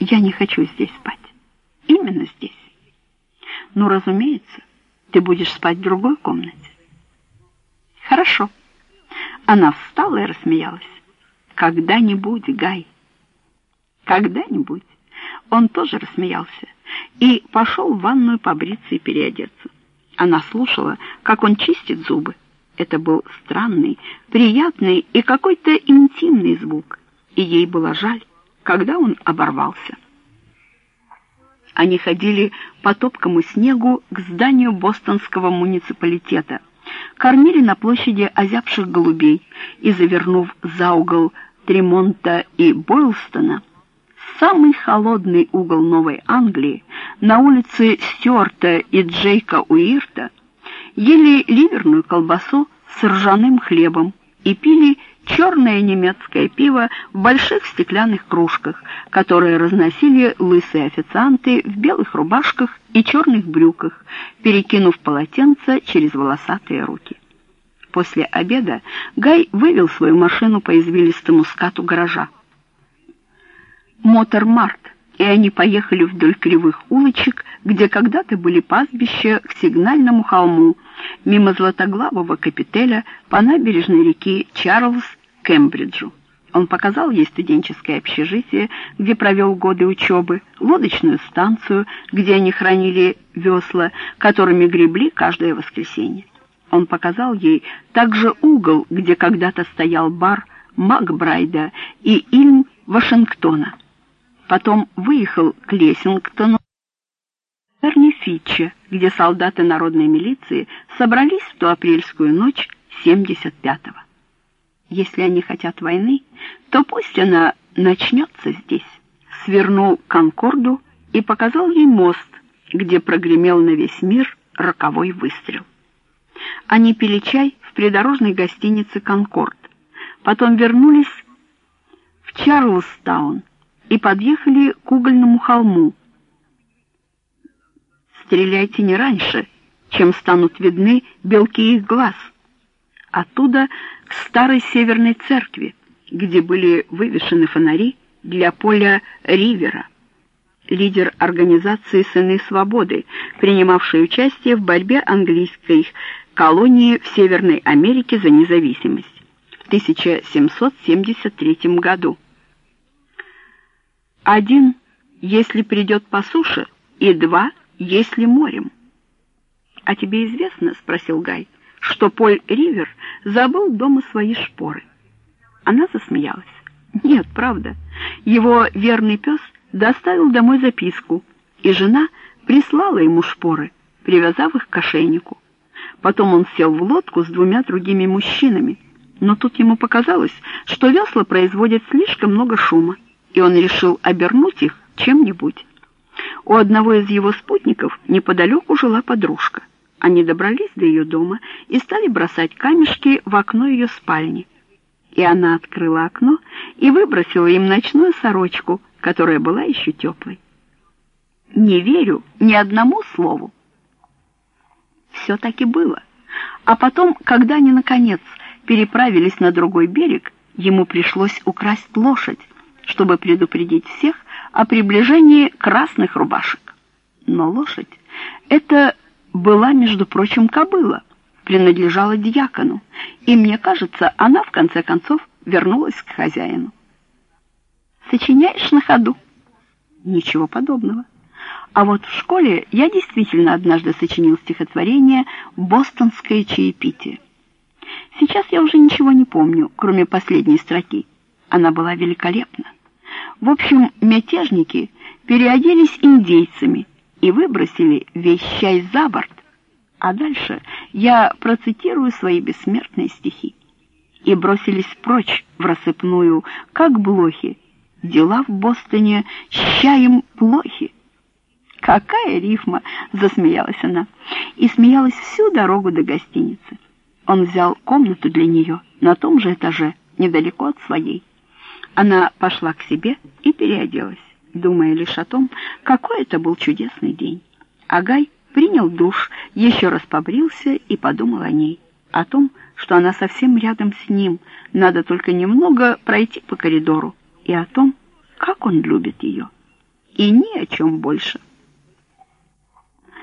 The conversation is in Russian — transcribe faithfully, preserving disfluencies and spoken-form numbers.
Я не хочу здесь спать. Именно здесь. Ну, разумеется, ты будешь спать в другой комнате. Хорошо. Она встала и рассмеялась. Когда-нибудь, Гай. Когда-нибудь. Он тоже рассмеялся и пошел в ванную побриться и переодеться. Она слушала, как он чистит зубы. Это был странный, приятный и какой-то интимный звук, и ей было жаль, когда он оборвался. Они ходили по топкому снегу к зданию бостонского муниципалитета, кормили на площади озябших голубей и, завернув за угол Тремонта и Бойлстона, самый холодный угол Новой Англии, на улице Стюарта и Джейка Уирта, ели ливерную колбасу с ржаным хлебом и пили черное немецкое пиво в больших стеклянных кружках, которые разносили лысые официанты в белых рубашках и черных брюках, перекинув полотенца через волосатые руки. После обеда Гай вывел свою машину по извилистому скату гаража Мотор-Март, и они поехали вдоль кривых улочек, где когда-то были пастбища, к сигнальному холму, мимо златоглавого капителя по набережной реки Чарльз к Кембриджу. Он показал ей студенческое общежитие, где провел годы учебы, лодочную станцию, где они хранили весла, которыми гребли каждое воскресенье. Он показал ей также угол, где когда-то стоял бар Макбрайда и Ильм Вашингтона. Потом выехал к Лессингтону, Эрни Фитча, где солдаты народной милиции собрались в ту апрельскую ночь семьдесят пятого. Если они хотят войны, то пусть она начнется здесь. Свернул к Конкорду и показал ей мост, где прогремел на весь мир роковой выстрел. Они пили чай в придорожной гостинице «Конкорд». Потом вернулись в Чарльстаун и подъехали к угольному холму. «Стреляйте не раньше, чем станут видны белки их глаз». Оттуда к старой северной церкви, где были вывешены фонари для поля Ривера, лидер организации «Сыны Свободы», принимавший участие в борьбе английской колонии в Северной Америке за независимость в тысяча семьсот семьдесят третьем году. Один, если придет по суше, и два, если морем. — А тебе известно, — спросил Гай, — что Поль Ривер забыл дома свои шпоры? Она засмеялась. Нет, правда. Его верный пес доставил домой записку, и жена прислала ему шпоры, привязав их к ошейнику. Потом он сел в лодку с двумя другими мужчинами, но тут ему показалось, что весла производят слишком много шума, и он решил обернуть их чем-нибудь. У одного из его спутников неподалеку жила подружка. Они добрались до ее дома и стали бросать камешки в окно ее спальни. И она открыла окно и выбросила им ночную сорочку, которая была еще теплой. Не верю ни одному слову. Все так и было. А потом, когда они, наконец, переправились на другой берег, ему пришлось украсть лошадь, чтобы предупредить всех о приближении красных рубашек. Но лошадь — это была, между прочим, кобыла, принадлежала дьякону, и, мне кажется, она, в конце концов, вернулась к хозяину. Сочиняешь на ходу? Ничего подобного. А вот в школе я действительно однажды сочинил стихотворение «Бостонское чаепитие». Сейчас я уже ничего не помню, кроме последней строки. Она была великолепна. В общем, мятежники переоделись индейцами и выбросили весь чай за борт. А дальше я процитирую свои бессмертные стихи. И бросились прочь в рассыпную, как блохи. Дела в Бостоне с чаем плохи. «Какая рифма!» — засмеялась она. И смеялась всю дорогу до гостиницы. Он взял комнату для нее на том же этаже, недалеко от своей. Она пошла к себе и переоделась, думая лишь о том, какой это был чудесный день. А Гай принял душ, еще раз побрился и подумал о ней, о том, что она совсем рядом с ним, надо только немного пройти по коридору, и о том, как он любит ее. и ни о чем больше.